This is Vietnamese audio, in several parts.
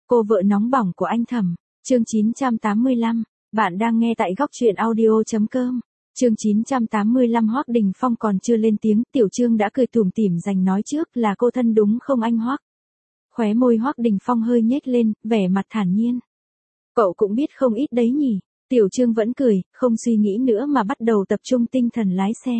Cô vợ nóng bỏng của anh Thẩm, chương 985, bạn đang nghe tại góc truyện audio.com. Chương 985 Hoắc Đình Phong còn chưa lên tiếng, Tiểu Trương đã cười tủm tỉm giành nói trước là cô thân đúng không anh Hoắc? Khóe môi Hoắc Đình Phong hơi nhếch lên, vẻ mặt thản nhiên. Cậu cũng biết không ít đấy nhỉ? Tiểu Trương vẫn cười, không suy nghĩ nữa mà bắt đầu tập trung tinh thần lái xe.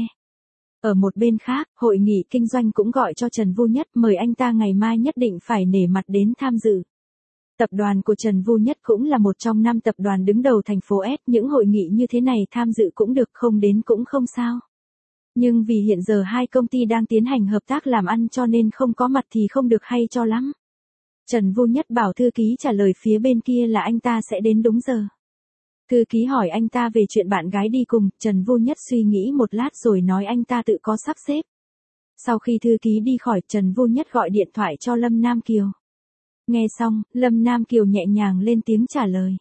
Ở một bên khác, hội nghị kinh doanh cũng gọi cho Trần Vu Nhất, mời anh ta ngày mai nhất định phải nể mặt đến tham dự. Tập đoàn của Trần Vu Nhất cũng là một trong 5 tập đoàn đứng đầu thành phố S, những hội nghị như thế này tham dự cũng được, không đến cũng không sao. Nhưng vì hiện giờ hai công ty đang tiến hành hợp tác làm ăn cho nên không có mặt thì không được hay cho lắm. Trần Vu Nhất bảo thư ký trả lời phía bên kia là anh ta sẽ đến đúng giờ. Thư ký hỏi anh ta về chuyện bạn gái đi cùng, Trần Vu Nhất suy nghĩ một lát rồi nói anh ta tự có sắp xếp. Sau khi thư ký đi khỏi, Trần Vu Nhất gọi điện thoại cho Lâm Nam Kiều. Nghe xong, Lâm Nam Kiều nhẹ nhàng lên tiếng trả lời.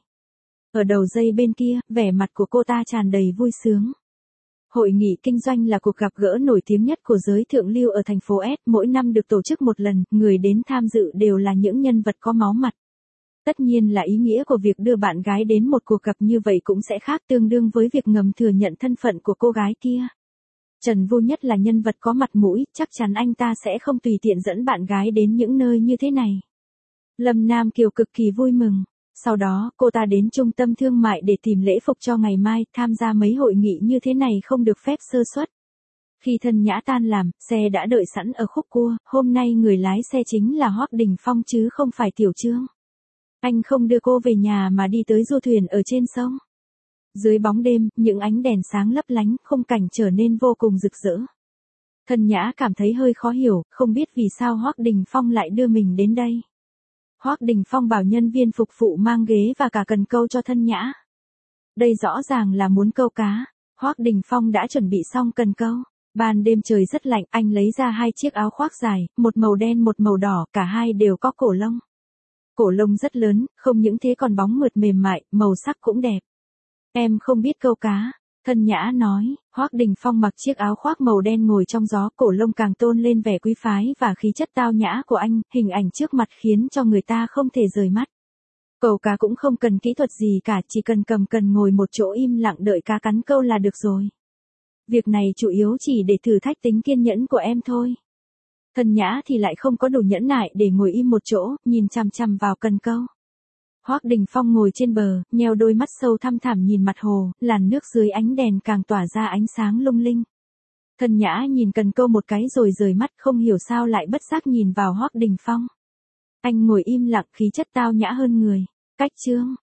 Ở đầu dây bên kia, vẻ mặt của cô ta tràn đầy vui sướng. Hội nghị kinh doanh là cuộc gặp gỡ nổi tiếng nhất của giới thượng lưu ở thành phố S, mỗi năm được tổ chức một lần, người đến tham dự đều là những nhân vật có máu mặt. Tất nhiên là ý nghĩa của việc đưa bạn gái đến một cuộc gặp như vậy cũng sẽ khác, tương đương với việc ngầm thừa nhận thân phận của cô gái kia. Trần Vu Nhất là nhân vật có mặt mũi, chắc chắn anh ta sẽ không tùy tiện dẫn bạn gái đến những nơi như thế này. Lâm Nam Kiều cực kỳ vui mừng. Sau đó, cô ta đến trung tâm thương mại để tìm lễ phục cho ngày mai, tham gia mấy hội nghị như thế này không được phép sơ suất. Khi Thân Nhã tan làm, xe đã đợi sẵn ở khúc cua, hôm nay người lái xe chính là Hoắc Đình Phong chứ không phải Tiểu Trương. Anh không đưa cô về nhà mà đi tới du thuyền ở trên sông. Dưới bóng đêm, những ánh đèn sáng lấp lánh, khung cảnh trở nên vô cùng rực rỡ. Thân Nhã cảm thấy hơi khó hiểu, không biết vì sao Hoắc Đình Phong lại đưa mình đến đây. Hoắc Đình Phong bảo nhân viên phục vụ mang ghế và cả cần câu cho Thân Nhã. Đây rõ ràng là muốn câu cá. Hoắc Đình Phong đã chuẩn bị xong cần câu. Ban đêm trời rất lạnh, anh lấy ra 2 chiếc áo khoác dài, một màu đen một màu đỏ, cả hai đều có cổ lông. Cổ lông rất lớn, không những thế còn bóng mượt mềm mại, màu sắc cũng đẹp. Em không biết câu cá, Thân Nhã nói. Hoắc Đình Phong mặc chiếc áo khoác màu đen ngồi trong gió, cổ lông càng tôn lên vẻ quý phái và khí chất tao nhã của anh, hình ảnh trước mặt khiến cho người ta không thể rời mắt. Câu cá cũng không cần kỹ thuật gì cả, chỉ cần cần ngồi một chỗ im lặng đợi cá cắn câu là được rồi. Việc này chủ yếu chỉ để thử thách tính kiên nhẫn của em thôi. Thân Nhã thì lại không có đủ nhẫn nại để ngồi im một chỗ, nhìn chằm chằm vào cần câu. Hoắc Đình Phong ngồi trên bờ, nheo đôi mắt sâu thăm thẳm nhìn mặt hồ, làn nước dưới ánh đèn càng tỏa ra ánh sáng lung linh. Thân Nhã nhìn cần câu một cái rồi rời mắt, không hiểu sao lại bất giác nhìn vào Hoắc Đình Phong. Anh ngồi im lặng, khí chất tao nhã hơn người. Cách Trương,